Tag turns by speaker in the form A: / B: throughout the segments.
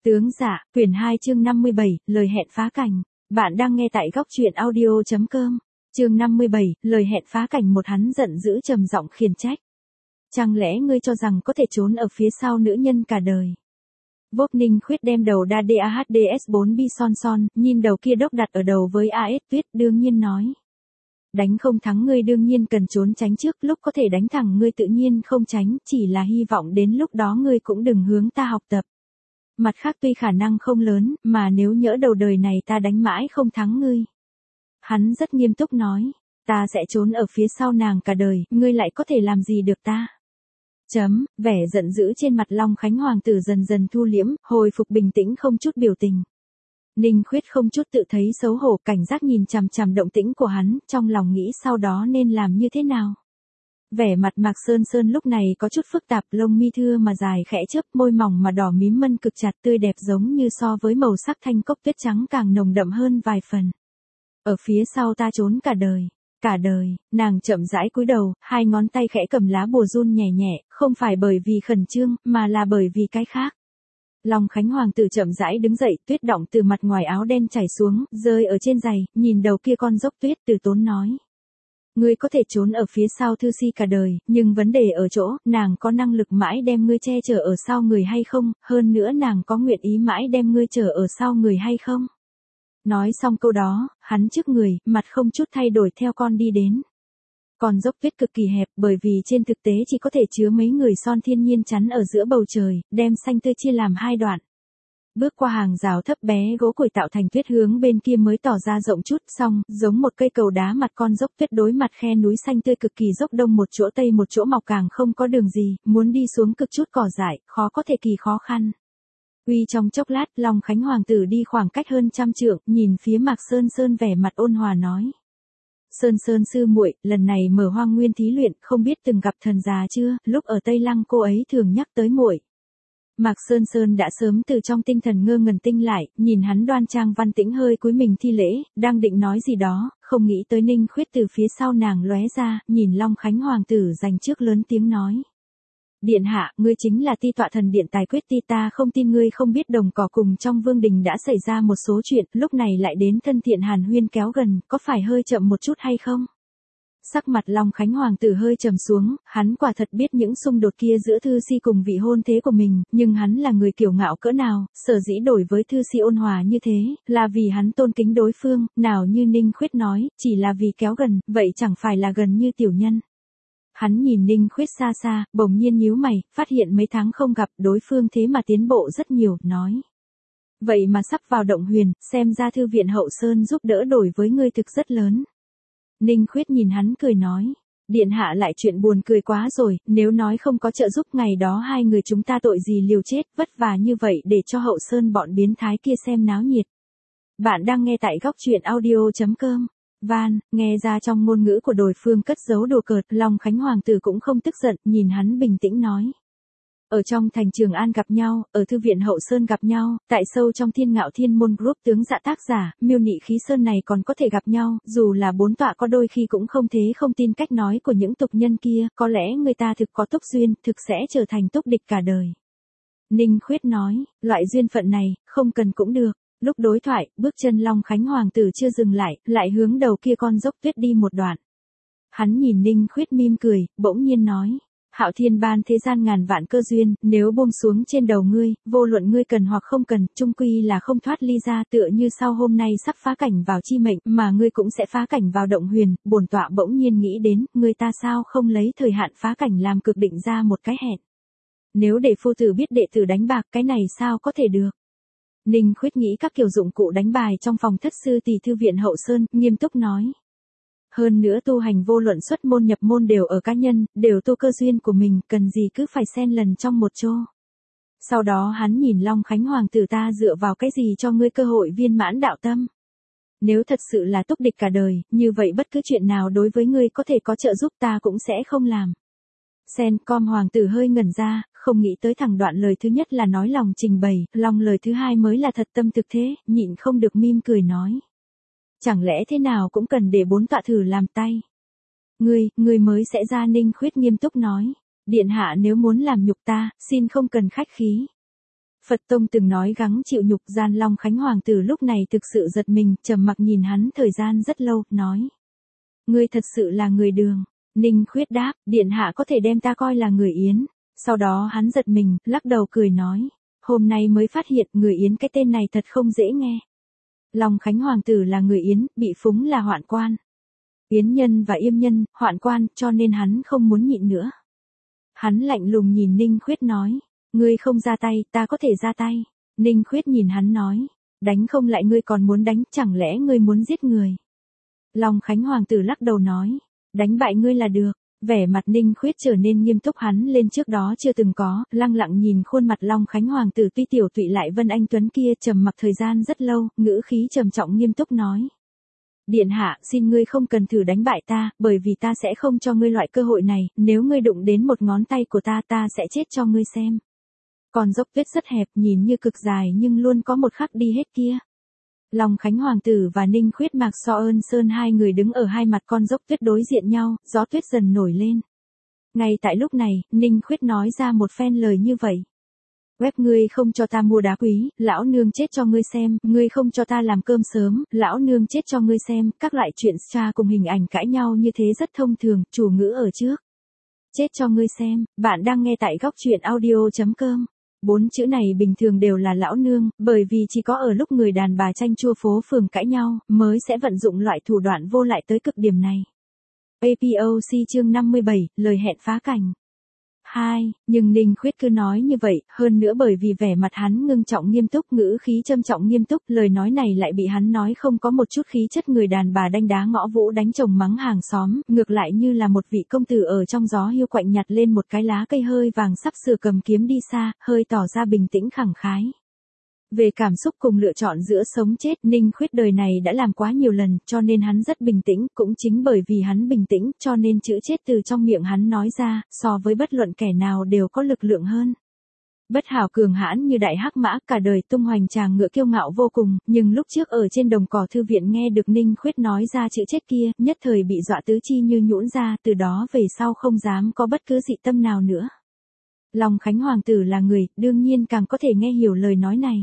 A: Tướng dạ, quyển 2 chương 57, lời hẹn phá cảnh. Bạn đang nghe tại góc truyện audio.com. Chương 57, lời hẹn phá cảnh. Một hắn giận dữ trầm giọng khiển trách. Chẳng lẽ ngươi cho rằng có thể trốn ở phía sau nữ nhân cả đời? Vốc Ninh Khuyết đem đầu đa DAHDS4 bi son son, nhìn đầu kia đốc đặt ở đầu với AS Tuyết, đương nhiên nói. Đánh không thắng ngươi đương nhiên cần trốn tránh trước, lúc có thể đánh thẳng ngươi tự nhiên không tránh, chỉ là hy vọng đến lúc đó ngươi cũng đừng hướng ta học tập. Mặt khác tuy khả năng không lớn, mà nếu nhỡ đầu đời này ta đánh mãi không thắng ngươi. Hắn rất nghiêm túc nói, ta sẽ trốn ở phía sau nàng cả đời, ngươi lại có thể làm gì được ta. Vẻ giận dữ trên mặt Long Khánh Hoàng tử dần dần thu liễm, hồi phục bình tĩnh không chút biểu tình. Ninh Khuyết không chút tự thấy xấu hổ, cảnh giác nhìn chằm chằm động tĩnh của hắn, trong lòng nghĩ sau đó nên làm như thế nào. Vẻ mặt Mạc Sơn Sơn lúc này có chút phức tạp, lông mi thưa mà dài khẽ chớp, môi mỏng mà đỏ mím mân cực chặt, tươi đẹp giống như so với màu sắc thanh cốc tuyết trắng càng nồng đậm hơn vài phần. Ở phía sau ta trốn cả đời, nàng chậm rãi cúi đầu, hai ngón tay khẽ cầm lá bùa run nhẹ nhẹ, không phải bởi vì khẩn trương, mà là bởi vì cái khác. Long Khánh Hoàng tử chậm rãi đứng dậy, tuyết đọng từ mặt ngoài áo đen chảy xuống, rơi ở trên giày, nhìn đầu kia con dốc tuyết, từ tốn nói. Ngươi có thể trốn ở phía sau Thư Si cả đời, nhưng vấn đề ở chỗ, nàng có năng lực mãi đem ngươi che chở ở sau người hay không, hơn nữa nàng có nguyện ý mãi đem ngươi chở ở sau người hay không. Nói xong câu đó, hắn trước người, mặt không chút thay đổi theo con đi đến. Con dốc tuyết cực kỳ hẹp, bởi vì trên thực tế chỉ có thể chứa mấy người son thiên nhiên chắn ở giữa bầu trời, đem xanh tươi chia làm hai đoạn. Bước qua hàng rào thấp bé gỗ củi tạo thành tuyết hướng bên kia mới tỏ ra rộng chút, xong, giống một cây cầu đá mặt con dốc tuyết đối mặt khe núi xanh tươi cực kỳ dốc, đông một chỗ tây một chỗ mọc, càng không có đường gì, muốn đi xuống cực chút cỏ dại, khó có thể kỳ khó khăn. Uy trong chốc lát, Long Khánh Hoàng tử đi khoảng cách hơn 100 trượng, nhìn phía Mạc Sơn Sơn vẻ mặt ôn hòa nói. Sơn Sơn sư muội, lần này mở Hoang Nguyên thí luyện, không biết từng gặp thần già chưa, lúc ở Tây Lăng cô ấy thường nhắc tới muội. Mạc Sơn Sơn đã sớm từ trong tinh thần ngơ ngẩn tinh lại, nhìn hắn đoan trang văn tĩnh hơi cúi mình thi lễ, đang định nói gì đó, không nghĩ tới Ninh Khuyết từ phía sau nàng lóe ra, nhìn Long Khánh Hoàng tử dành trước lớn tiếng nói. Điện hạ, ngươi chính là Ti tọa thần điện tài quyết Ti, ta không tin ngươi không biết đồng cỏ cùng trong vương đình đã xảy ra một số chuyện, lúc này lại đến thân thiện hàn huyên kéo gần, có phải hơi chậm một chút hay không? Sắc mặt Long Khánh Hoàng tử hơi trầm xuống, hắn quả thật biết những xung đột kia giữa Thư Si cùng vị hôn thế của mình, nhưng hắn là người kiêu ngạo cỡ nào, sở dĩ đổi với Thư Si ôn hòa như thế, là vì hắn tôn kính đối phương, nào như Ninh Khuyết nói, chỉ là vì kéo gần, vậy chẳng phải là gần như tiểu nhân. Hắn nhìn Ninh Khuyết xa xa, bỗng nhiên nhíu mày, phát hiện mấy tháng không gặp đối phương thế mà tiến bộ rất nhiều, nói. Vậy mà sắp vào động huyền, xem ra thư viện Hậu Sơn giúp đỡ đổi với ngươi thực rất lớn. Ninh Khuyết nhìn hắn cười nói. Điện hạ lại chuyện buồn cười quá rồi, nếu nói không có trợ giúp ngày đó hai người chúng ta tội gì liều chết, vất vả như vậy để cho Hậu Sơn bọn biến thái kia xem náo nhiệt. Bạn đang nghe tại góc truyện audio.com. Nghe ra trong ngôn ngữ của đối phương cất giấu đùa cợt, Long Khánh Hoàng tử cũng không tức giận, nhìn hắn bình tĩnh nói. Ở trong thành Trường An gặp nhau, ở thư viện Hậu Sơn gặp nhau, tại sâu trong Thiên Ngạo Thiên Môn Group tướng dạ tác giả, Miêu Nị Khí Sơn này còn có thể gặp nhau, dù là bốn tọa có đôi khi cũng không thế không tin cách nói của những tục nhân kia, có lẽ người ta thực có túc duyên, thực sẽ trở thành túc địch cả đời. Ninh Khuyết nói, loại duyên phận này, không cần cũng được. Lúc đối thoại, bước chân Long Khánh Hoàng tử chưa dừng lại hướng đầu kia con dốc tuyết đi một đoạn. Hắn nhìn Ninh Khuyết mỉm cười, bỗng nhiên nói. Hạo Thiên ban thế gian ngàn vạn cơ duyên, nếu buông xuống trên đầu ngươi, vô luận ngươi cần hoặc không cần, chung quy là không thoát ly ra, tựa như sau hôm nay sắp phá cảnh vào chi mệnh, mà ngươi cũng sẽ phá cảnh vào động huyền, bổn tọa bỗng nhiên nghĩ đến, ngươi ta sao không lấy thời hạn phá cảnh làm cực định ra một cái hẹn. Nếu để phu tử biết đệ tử đánh bạc, cái này sao có thể được. Ninh Khuyết nghĩ các kiểu dụng cụ đánh bài trong phòng thất sư tỷ thư viện Hậu Sơn, nghiêm túc nói. Hơn nữa tu hành vô luận xuất môn nhập môn đều ở cá nhân, đều tu cơ duyên của mình, cần gì cứ phải xen lần trong một chỗ. Sau đó hắn nhìn Long Khánh Hoàng tử, ta dựa vào cái gì cho ngươi cơ hội viên mãn đạo tâm. Nếu thật sự là túc địch cả đời, như vậy bất cứ chuyện nào đối với ngươi có thể có trợ giúp ta cũng sẽ không làm. Hoàng tử hơi ngẩn ra, không nghĩ tới thẳng đoạn lời thứ nhất là nói lòng trình bày, lòng lời thứ hai mới là thật tâm thực thế, nhịn không được mỉm cười nói. Chẳng lẽ thế nào cũng cần để bốn tọa thử làm tay. Ngươi mới sẽ ra. Ninh Khuyết nghiêm túc nói. Điện hạ nếu muốn làm nhục ta, xin không cần khách khí. Phật Tông từng nói gắng chịu nhục gian Long Khánh Hoàng tử lúc này thực sự giật mình, trầm mặc nhìn hắn thời gian rất lâu, nói. Ngươi thật sự là người Đường. Ninh Khuyết đáp, điện hạ có thể đem ta coi là người Yến. Sau đó hắn giật mình, lắc đầu cười nói. Hôm nay mới phát hiện người Yến cái tên này thật không dễ nghe. Long Khánh Hoàng tử là người Yến, bị phúng là hoạn quan. Yến nhân và Yêm nhân, hoạn quan, cho nên hắn không muốn nhịn nữa. Hắn lạnh lùng nhìn Ninh Khuyết nói. Ngươi không ra tay, ta có thể ra tay. Ninh Khuyết nhìn hắn nói. Đánh không lại ngươi còn muốn đánh, chẳng lẽ ngươi muốn giết người? Long Khánh Hoàng tử lắc đầu nói. Đánh bại ngươi là được. Vẻ mặt Ninh Khuyết trở nên nghiêm túc, hắn lên trước đó chưa từng có, lăng lặng nhìn khuôn mặt Long Khánh Hoàng tử tuy tiểu tụy lại Vân Anh Tuấn kia, trầm mặc thời gian rất lâu, ngữ khí trầm trọng nghiêm túc nói. Điện hạ, xin ngươi không cần thử đánh bại ta, bởi vì ta sẽ không cho ngươi loại cơ hội này, nếu ngươi đụng đến một ngón tay của ta, ta sẽ chết cho ngươi xem. Con dốc tuyết rất hẹp, nhìn như cực dài nhưng luôn có một khắc đi hết kia. Long Khánh Hoàng tử và Ninh Khuyết Mạc So Ơn Sơn hai người đứng ở hai mặt con dốc tuyết đối diện nhau, gió tuyết dần nổi lên. Ngay tại lúc này, Ninh Khuyết nói ra một phen lời như vậy. Web ngươi không cho ta mua đá quý, lão nương chết cho ngươi xem, ngươi không cho ta làm cơm sớm, lão nương chết cho ngươi xem, các loại chuyện tra cùng hình ảnh cãi nhau như thế rất thông thường, chủ ngữ ở trước. Chết cho ngươi xem, bạn đang nghe tại góc truyện audio.com. 4 chữ này bình thường đều là lão nương, bởi vì chỉ có ở lúc người đàn bà tranh chua phố phường cãi nhau, mới sẽ vận dụng loại thủ đoạn vô lại tới cực điểm này. APOC chương 57, lời hẹn phá cảnh. 2, nhưng Ninh Khuyết cứ nói như vậy, hơn nữa bởi vì vẻ mặt hắn ngưng trọng nghiêm túc, ngữ khí trầm trọng nghiêm túc, lời nói này lại bị hắn nói không có một chút khí chất người đàn bà đanh đá ngõ vũ đánh chồng mắng hàng xóm, ngược lại như là một vị công tử ở trong gió hiu quạnh nhặt lên một cái lá cây hơi vàng sắp sửa cầm kiếm đi xa, hơi tỏ ra bình tĩnh khẳng khái. Về cảm xúc cùng lựa chọn giữa sống chết, Ninh Khuyết đời này đã làm quá nhiều lần, cho nên hắn rất bình tĩnh, cũng chính bởi vì hắn bình tĩnh, cho nên chữ chết từ trong miệng hắn nói ra, so với bất luận kẻ nào đều có lực lượng hơn. Bất hảo cường hãn như đại hắc mã, cả đời tung hoành tràng ngựa kiêu ngạo vô cùng, nhưng lúc trước ở trên đồng cỏ thư viện nghe được Ninh Khuyết nói ra chữ chết kia, nhất thời bị dọa tứ chi như nhũn ra, từ đó về sau không dám có bất cứ dị tâm nào nữa. Long Khánh Hoàng tử là người, đương nhiên càng có thể nghe hiểu lời nói này.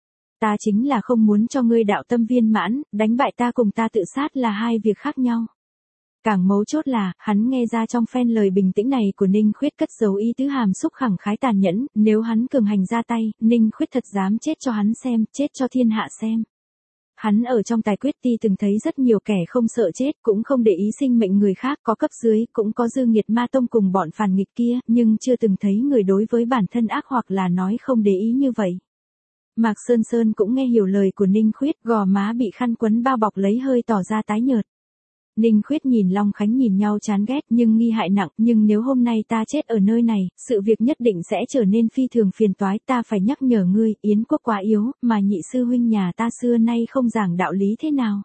A: Ta chính là không muốn cho ngươi đạo tâm viên mãn, đánh bại ta cùng ta tự sát là hai việc khác nhau. Càng mấu chốt là, hắn nghe ra trong phen lời bình tĩnh này của Ninh Khuyết cất giấu ý tứ hàm xúc khẳng khái tàn nhẫn, nếu hắn cường hành ra tay, Ninh Khuyết thật dám chết cho hắn xem, chết cho thiên hạ xem. Hắn ở trong Tài Quyết Ti từng thấy rất nhiều kẻ không sợ chết, cũng không để ý sinh mệnh người khác, có cấp dưới, cũng có dư nghiệt ma tông cùng bọn phản nghịch kia, nhưng chưa từng thấy người đối với bản thân ác hoặc là nói không để ý như vậy. Mạc Sơn Sơn cũng nghe hiểu lời của Ninh Khuyết, gò má bị khăn quấn bao bọc lấy hơi tỏ ra tái nhợt. Ninh Khuyết nhìn Long Khánh nhìn nhau chán ghét nhưng nghi hại nặng, nhưng nếu hôm nay ta chết ở nơi này, sự việc nhất định sẽ trở nên phi thường phiền toái, ta phải nhắc nhở ngươi, Yến quốc quá yếu, mà nhị sư huynh nhà ta xưa nay không giảng đạo lý thế nào.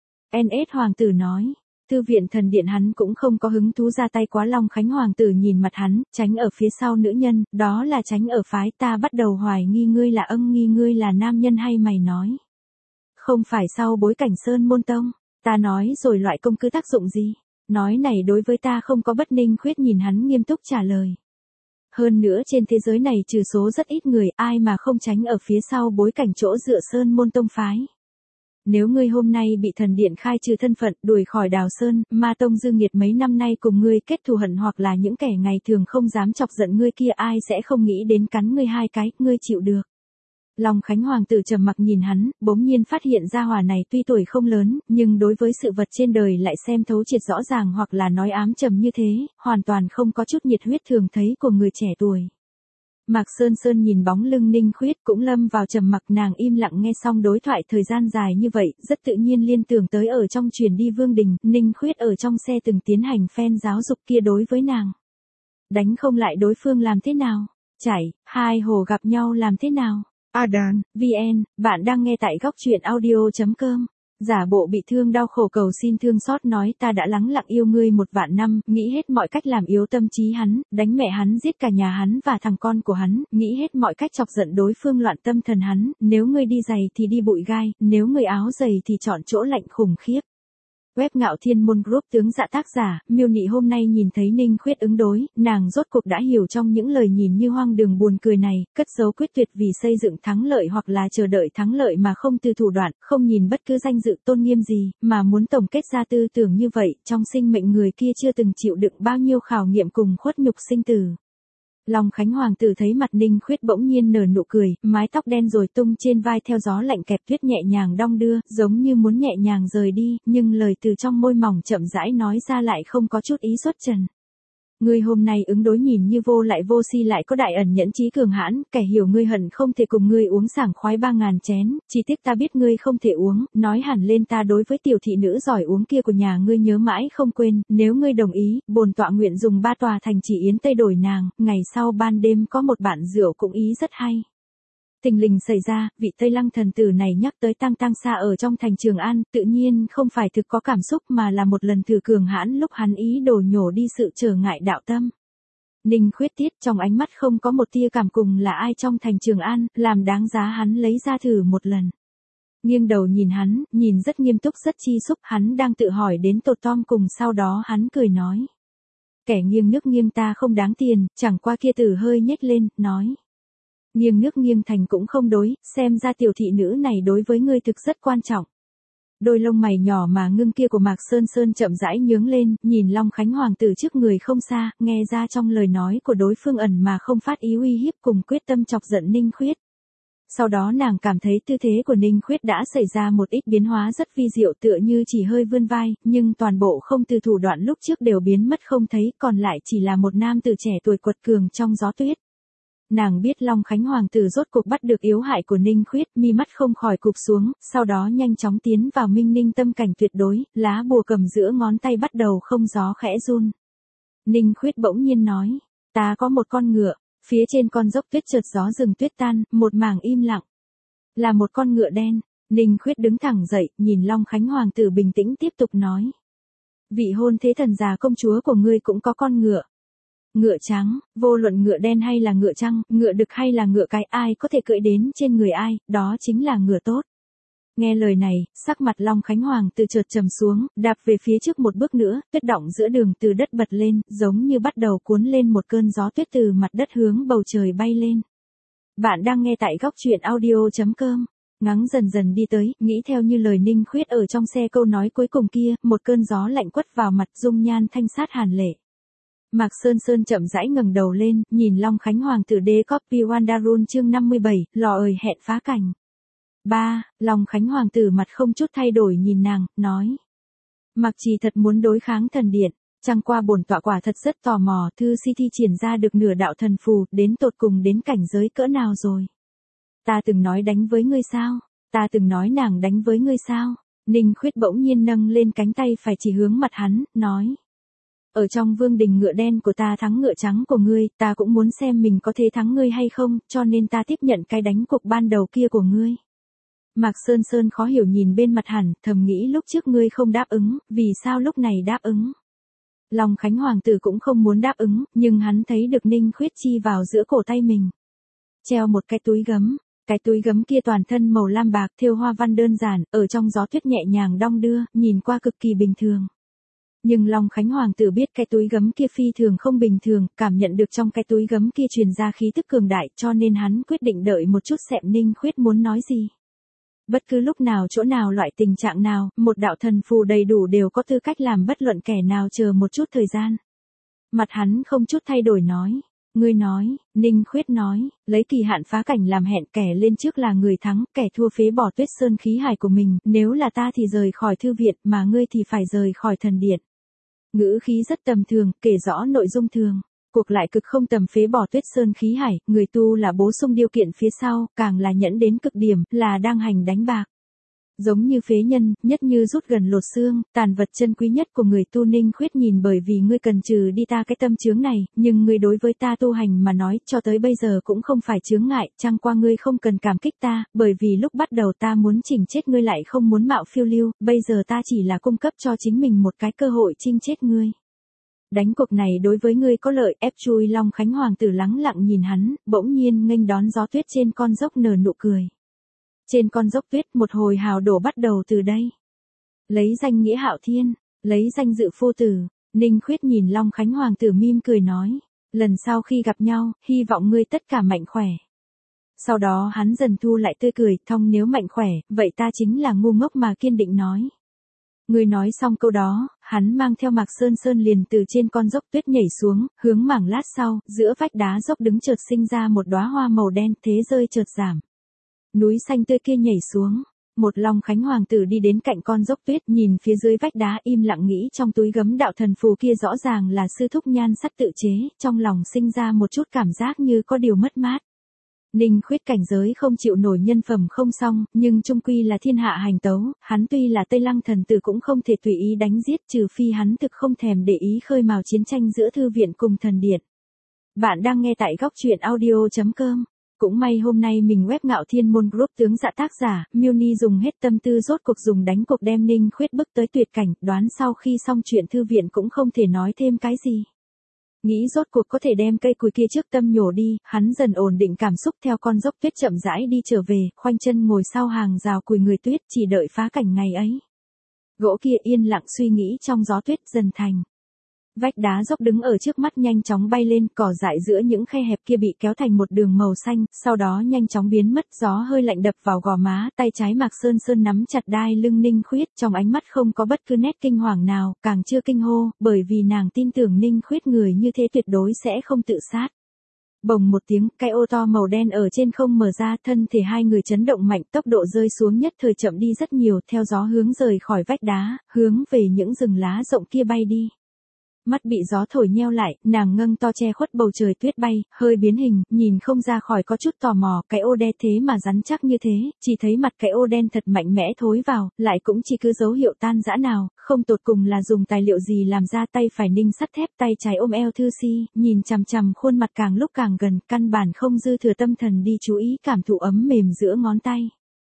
A: NS Hoàng tử nói. Thư viện thần điện hắn cũng không có hứng thú ra tay quá. Long Khánh Hoàng tử nhìn mặt hắn, tránh ở phía sau nữ nhân, đó là tránh ở phái ta bắt đầu hoài nghi ngươi là nghi ngươi là nam nhân hay mày nói. Không phải sau bối cảnh Sơn Môn Tông, ta nói rồi loại công cứ tác dụng gì, nói này đối với ta không có bất. Ninh Khuyết nhìn hắn nghiêm túc trả lời. Hơn nữa trên thế giới này trừ số rất ít người, ai mà không tránh ở phía sau bối cảnh chỗ dựa Sơn Môn Tông phái. Nếu ngươi hôm nay bị thần điện khai trừ thân phận, đuổi khỏi Đào Sơn, ma tông dư nghiệt mấy năm nay cùng ngươi kết thù hận hoặc là những kẻ ngày thường không dám chọc giận ngươi kia, ai sẽ không nghĩ đến cắn ngươi hai cái, ngươi chịu được. Long Khánh Hoàng tử trầm mặc nhìn hắn, bỗng nhiên phát hiện ra hỏa này tuy tuổi không lớn, nhưng đối với sự vật trên đời lại xem thấu triệt rõ ràng hoặc là nói ám trầm như thế, hoàn toàn không có chút nhiệt huyết thường thấy của người trẻ tuổi. Mạc Sơn Sơn nhìn bóng lưng Ninh Khuyết cũng lâm vào trầm mặc, nàng im lặng nghe xong đối thoại thời gian dài như vậy, rất tự nhiên liên tưởng tới ở trong truyền đi Vương Đình, Ninh Khuyết ở trong xe từng tiến hành phen giáo dục kia đối với nàng. Đánh không lại đối phương làm thế nào? Chảy, hai hồ gặp nhau làm thế nào? Adan, VN, bạn đang nghe tại góc truyện audio.com. Giả bộ bị thương đau khổ cầu xin thương xót nói ta đã lắng lặng yêu ngươi 1.000 năm, nghĩ hết mọi cách làm yếu tâm trí hắn, đánh mẹ hắn giết cả nhà hắn và thằng con của hắn, nghĩ hết mọi cách chọc giận đối phương loạn tâm thần hắn, nếu ngươi đi giày thì đi bụi gai, nếu ngươi áo giày thì chọn chỗ lạnh khủng khiếp. Web Ngạo Thiên Môn Group tướng dạ tác giả, Miêu Nị hôm nay nhìn thấy Ninh Khuyết ứng đối, nàng rốt cuộc đã hiểu trong những lời nhìn như hoang đường buồn cười này, cất giấu quyết tuyệt vì xây dựng thắng lợi hoặc là chờ đợi thắng lợi mà không từ thủ đoạn, không nhìn bất cứ danh dự tôn nghiêm gì, mà muốn tổng kết ra tư tưởng như vậy, trong sinh mệnh người kia chưa từng chịu đựng bao nhiêu khảo nghiệm cùng khuất nhục sinh tử. Long Khánh Hoàng tử thấy mặt Ninh Khuyết bỗng nhiên nở nụ cười, mái tóc đen rồi tung trên vai theo gió lạnh kẹp tuyết nhẹ nhàng đong đưa, giống như muốn nhẹ nhàng rời đi, nhưng lời từ trong môi mỏng chậm rãi nói ra lại không có chút ý xuất trần. Ngươi hôm nay ứng đối nhìn như vô lại vô si lại có đại ẩn nhẫn trí cường hãn, kẻ hiểu ngươi hận không thể cùng ngươi uống sảng khoái 3.000 chén, chỉ tiếc ta biết ngươi không thể uống, nói hẳn lên ta đối với tiểu thị nữ giỏi uống kia của nhà ngươi nhớ mãi không quên, nếu ngươi đồng ý, bổn tọa nguyện dùng 3 tòa thành trì yến tây đổi nàng, ngày sau ban đêm có một bạn rượu cũng ý rất hay. Tình lình xảy ra, vị Tây Lăng thần tử này nhắc tới Tăng Tăng Sa ở trong thành Trường An, tự nhiên không phải thực có cảm xúc mà là một lần thử cường hãn lúc hắn ý đồ nhổ đi sự trở ngại đạo tâm. Ninh Khuyết tiết trong ánh mắt không có một tia cảm cùng là ai trong thành Trường An, làm đáng giá hắn lấy ra thử một lần. Nghiêng đầu nhìn hắn, nhìn rất nghiêm túc rất chi xúc, hắn đang tự hỏi đến tột tom cùng sau đó hắn cười nói. Kẻ nghiêng nước nghiêng ta không đáng tiền, chẳng qua kia tử hơi nhếch lên, nói. Nghiêng nước nghiêng thành cũng không đối, xem ra tiểu thị nữ này đối với ngươi thực rất quan trọng. Đôi lông mày nhỏ mà ngưng kia của Mạc Sơn Sơn chậm rãi nhướng lên, nhìn Long Khánh Hoàng tử trước người không xa, nghe ra trong lời nói của đối phương ẩn mà không phát ý uy hiếp cùng quyết tâm chọc giận Ninh Khuyết. Sau đó nàng cảm thấy tư thế của Ninh Khuyết đã xảy ra một ít biến hóa rất vi diệu tựa như chỉ hơi vươn vai, nhưng toàn bộ không từ thủ đoạn lúc trước đều biến mất không thấy, còn lại chỉ là một nam tử trẻ tuổi quật cường trong gió tuyết. Nàng biết Long Khánh Hoàng tử rốt cuộc bắt được yếu hại của Ninh Khuyết, mi mắt không khỏi cụp xuống, sau đó nhanh chóng tiến vào minh ninh tâm cảnh tuyệt đối, lá bùa cầm giữa ngón tay bắt đầu không gió khẽ run. Ninh Khuyết bỗng nhiên nói, ta có một con ngựa, phía trên con dốc tuyết chợt gió rừng tuyết tan, một mảng im lặng. Là một con ngựa đen, Ninh Khuyết đứng thẳng dậy, nhìn Long Khánh Hoàng tử bình tĩnh tiếp tục nói. Vị hôn thế thần già công chúa của ngươi cũng có con ngựa. Ngựa trắng, vô luận ngựa đen hay là ngựa trắng, ngựa đực hay là ngựa cái ai có thể cưỡi đến trên người ai, đó chính là ngựa tốt. Nghe lời này, sắc mặt Long Khánh Hoàng từ chợt trầm xuống, đạp về phía trước một bước nữa, tuyết đọng giữa đường từ đất bật lên, giống như bắt đầu cuốn lên một cơn gió tuyết từ mặt đất hướng bầu trời bay lên. Bạn đang nghe tại góc truyện audio.com. Ngắng dần dần đi tới, nghĩ theo như lời Ninh Khuyết ở trong xe câu nói cuối cùng kia, một cơn gió lạnh quất vào mặt dung nhan thanh sát hàn lệ. Mạc Sơn Sơn chậm rãi ngẩng đầu lên, nhìn Long Khánh Hoàng tử đế copy Wandarun chương 57, lò ời hẹn phá cảnh. 3. Long Khánh Hoàng tử mặt không chút thay đổi nhìn nàng, nói. Mạc Trì thật muốn đối kháng thần điện, chẳng qua bổn tọa quả thật rất tò mò, thư si thi triển ra được nửa đạo thần phù, đến tột cùng đến cảnh giới cỡ nào rồi. Ta từng nói đánh với ngươi sao? Ta từng nói nàng đánh với ngươi sao? Ninh Khuyết bỗng nhiên nâng lên cánh tay phải chỉ hướng mặt hắn, nói. Ở trong vương đình ngựa đen của ta thắng ngựa trắng của ngươi, ta cũng muốn xem mình có thể thắng ngươi hay không, cho nên ta tiếp nhận cái đánh cuộc ban đầu kia của ngươi. Mạc Sơn Sơn khó hiểu nhìn bên mặt hẳn, thầm nghĩ lúc trước ngươi không đáp ứng, vì sao lúc này đáp ứng. Long Khánh Hoàng tử cũng không muốn đáp ứng, nhưng hắn thấy được Ninh Khuyết chi vào giữa cổ tay mình. Treo một cái túi gấm. Cái túi gấm kia toàn thân màu lam bạc thêu hoa văn đơn giản, ở trong gió tuyết nhẹ nhàng đong đưa, nhìn qua cực kỳ bình thường. Nhưng Long Khánh Hoàng tử biết cái túi gấm kia phi thường không bình thường, cảm nhận được trong cái túi gấm kia truyền ra khí tức cường đại, cho nên hắn quyết định đợi một chút xem Ninh Khuyết muốn nói gì. Bất cứ lúc nào chỗ nào loại tình trạng nào, một đạo thần phù đầy đủ đều có tư cách làm bất luận kẻ nào chờ một chút thời gian. Mặt hắn không chút thay đổi nói. Ngươi nói, Ninh Khuyết nói, lấy kỳ hạn phá cảnh làm hẹn, kẻ lên trước là người thắng, kẻ thua phế bỏ tuyết sơn khí hải của mình, nếu là ta thì rời khỏi thư viện, mà ngươi thì phải rời khỏi thần điện. Ngữ khí rất tầm thường, kể rõ nội dung thường. Cuộc lại cực không tầm phế bỏ tuyết sơn khí hải, người tu là bổ sung điều kiện phía sau, càng là nhẫn đến cực điểm, là đang hành đánh bạc. Giống như phế nhân, nhất như rút gần lột xương, tàn vật chân quý nhất của người tu. Ninh Khuyết nhìn bởi vì ngươi cần trừ đi ta cái tâm chướng này, nhưng ngươi đối với ta tu hành mà nói, cho tới bây giờ cũng không phải chướng ngại, chẳng qua ngươi không cần cảm kích ta, bởi vì lúc bắt đầu ta muốn chỉnh chết ngươi lại không muốn mạo phiêu lưu, bây giờ ta chỉ là cung cấp cho chính mình một cái cơ hội chinh chết ngươi. Đánh cuộc này đối với ngươi có lợi, ép chui. Long Khánh Hoàng tử lắng lặng nhìn hắn, bỗng nhiên nghênh đón gió tuyết trên con dốc nở nụ cười. Trên con dốc tuyết một hồi hào đổ bắt đầu từ đây. Lấy danh nghĩa Hạo Thiên, lấy danh dự phu tử. Ninh Khuyết nhìn Long Khánh Hoàng tử mỉm cười nói, lần sau khi gặp nhau, hy vọng ngươi tất cả mạnh khỏe. Sau đó hắn dần thu lại tươi cười, thong nếu mạnh khỏe, vậy ta chính là ngu ngốc mà kiên định nói. Người nói xong câu đó, hắn mang theo Mạc Sơn Sơn liền từ trên con dốc tuyết nhảy xuống, hướng mảng lát sau, giữa vách đá dốc đứng chợt sinh ra một đóa hoa màu đen, thế rơi chợt giảm. Núi xanh tươi kia nhảy xuống, một Long Khánh Hoàng tử đi đến cạnh con dốc tuyết, nhìn phía dưới vách đá im lặng nghĩ trong túi gấm đạo thần phù kia rõ ràng là sư thúc nhan sắc tự chế, trong lòng sinh ra một chút cảm giác như có điều mất mát. Ninh Khuyết cảnh giới không chịu nổi nhân phẩm không xong, nhưng chung quy là thiên hạ hành tấu, hắn tuy là Tây Lăng thần tử cũng không thể tùy ý đánh giết, trừ phi hắn thực không thèm để ý khơi mào chiến tranh giữa thư viện cùng thần điện. Bạn đang nghe tại góc truyện audio.com. Cũng may hôm nay mình web Ngạo Thiên Môn Group tướng dạ tác giả, Miuni dùng hết tâm tư rốt cuộc dùng đánh cuộc đem Ninh Khuyết bức tới tuyệt cảnh, đoán sau khi xong chuyện thư viện cũng không thể nói thêm cái gì. Nghĩ rốt cuộc có thể đem cây cùi kia trước tâm nhổ đi, hắn dần ổn định cảm xúc theo con dốc tuyết chậm rãi đi trở về, khoanh chân ngồi sau hàng rào cùi người tuyết chỉ đợi phá cảnh ngày ấy. Gỗ kia yên lặng suy nghĩ trong gió tuyết dần thành. Vách đá dốc đứng ở trước mắt nhanh chóng bay lên, cỏ dại giữa những khe hẹp kia bị kéo thành một đường màu xanh, sau đó nhanh chóng biến mất, gió hơi lạnh đập vào gò má, tay trái Mạc Sơn Sơn nắm chặt đai lưng Ninh Khuyết, trong ánh mắt không có bất cứ nét kinh hoàng nào, càng chưa kinh hô, bởi vì nàng tin tưởng Ninh Khuyết người như thế tuyệt đối sẽ không tự sát. Bồng một tiếng, cái ô to màu đen ở trên không mở ra, thân thể hai người chấn động mạnh, tốc độ rơi xuống nhất thời chậm đi rất nhiều, theo gió hướng rời khỏi vách đá, hướng về những rừng lá rộng kia bay đi. Mắt bị gió thổi nheo lại, nàng ngâng to che khuất bầu trời tuyết bay, hơi biến hình, nhìn không ra khỏi có chút tò mò, cái ô đen thế mà rắn chắc như thế, chỉ thấy mặt cái ô đen thật mạnh mẽ thối vào, lại cũng chỉ cứ dấu hiệu tan rã nào, không tột cùng là dùng tài liệu gì làm ra. Tay phải ninh sắt thép, tay trái ôm eo Thư Si, nhìn chằm chằm khuôn mặt càng lúc càng gần, căn bản không dư thừa tâm thần đi chú ý cảm thụ ấm mềm giữa ngón tay.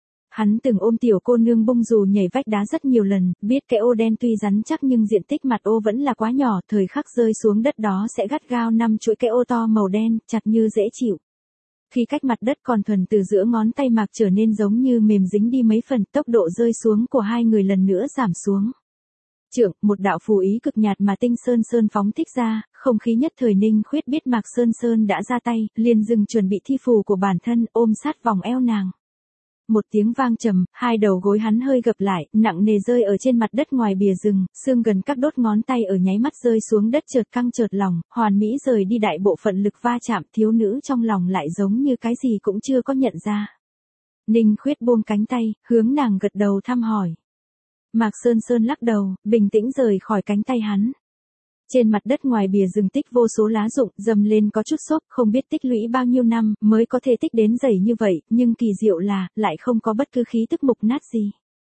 A: Hắn từng ôm tiểu cô nương bông dù nhảy vách đá rất nhiều lần, biết cái ô đen tuy rắn chắc nhưng diện tích mặt ô vẫn là quá nhỏ, thời khắc rơi xuống đất đó sẽ gắt gao năm chuỗi cái ô to màu đen, chặt như dễ chịu. Khi cách mặt đất còn thuần từ giữa ngón tay Mạc trở nên giống như mềm dính đi mấy phần, tốc độ rơi xuống của hai người lần nữa giảm xuống. Trưởng, một đạo phù ý cực nhạt mà Tinh Sơn Sơn phóng thích ra, không khí nhất thời Ninh Khuyết biết Mạc Sơn Sơn đã ra tay, liền dừng chuẩn bị thi phù của bản thân, ôm sát vòng eo nàng. Một tiếng vang trầm, hai đầu gối hắn hơi gập lại, nặng nề rơi ở trên mặt đất ngoài bìa rừng, xương gần các đốt ngón tay ở nháy mắt rơi xuống đất chợt căng chợt lỏng, hoàn mỹ rời đi đại bộ phận lực va chạm, thiếu nữ trong lòng lại giống như cái gì cũng chưa có nhận ra. Ninh Khuyết buông cánh tay, hướng nàng gật đầu thăm hỏi. Mạc Sơn Sơn lắc đầu, bình tĩnh rời khỏi cánh tay hắn. Trên mặt đất ngoài bìa rừng tích vô số lá rụng, dầm lên có chút xốp, không biết tích lũy bao nhiêu năm, mới có thể tích đến dày như vậy, nhưng kỳ diệu là, lại không có bất cứ khí tức mục nát gì.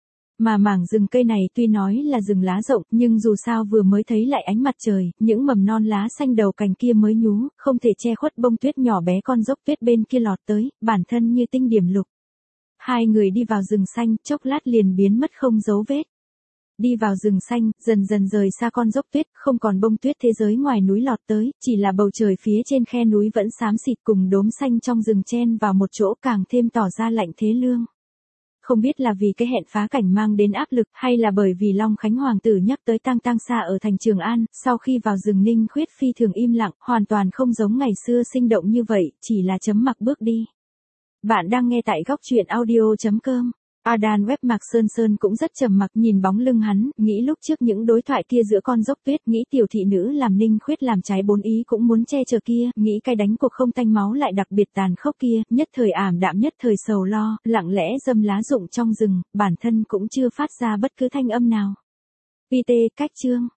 A: Mà mảng rừng cây này tuy nói là rừng lá rộng, nhưng dù sao vừa mới thấy lại ánh mặt trời, những mầm non lá xanh đầu cành kia mới nhú, không thể che khuất bông tuyết nhỏ bé con dốc tuyết bên kia lọt tới, bản thân như tinh điểm lục. Hai người đi vào rừng xanh, chốc lát liền biến mất không dấu vết. Đi vào rừng xanh, dần dần rời xa con dốc tuyết, không còn bông tuyết thế giới ngoài núi lọt tới, chỉ là bầu trời phía trên khe núi vẫn xám xịt cùng đốm xanh trong rừng chen vào một chỗ càng thêm tỏ ra lạnh thế lương. Không biết là vì cái hẹn phá cảnh mang đến áp lực hay là bởi vì Long Khánh Hoàng tử nhắc tới tang tang xa ở thành Trường An, sau khi vào rừng Ninh Khuyết phi thường im lặng, hoàn toàn không giống ngày xưa sinh động như vậy, chỉ là chấm mặc bước đi. Bạn đang nghe tại góc truyện audio.com. Adan web Mạc Sơn Sơn cũng rất trầm mặc nhìn bóng lưng hắn, nghĩ lúc trước những đối thoại kia giữa con dốc tuyết, nghĩ tiểu thị nữ làm Ninh Khuyết làm trái bốn ý cũng muốn che chở kia, nghĩ cái đánh cuộc không tanh máu lại đặc biệt tàn khốc kia, nhất thời ảm đạm nhất thời sầu lo, lặng lẽ dâm lá rụng trong rừng, bản thân cũng chưa phát ra bất cứ thanh âm nào. PT cách chương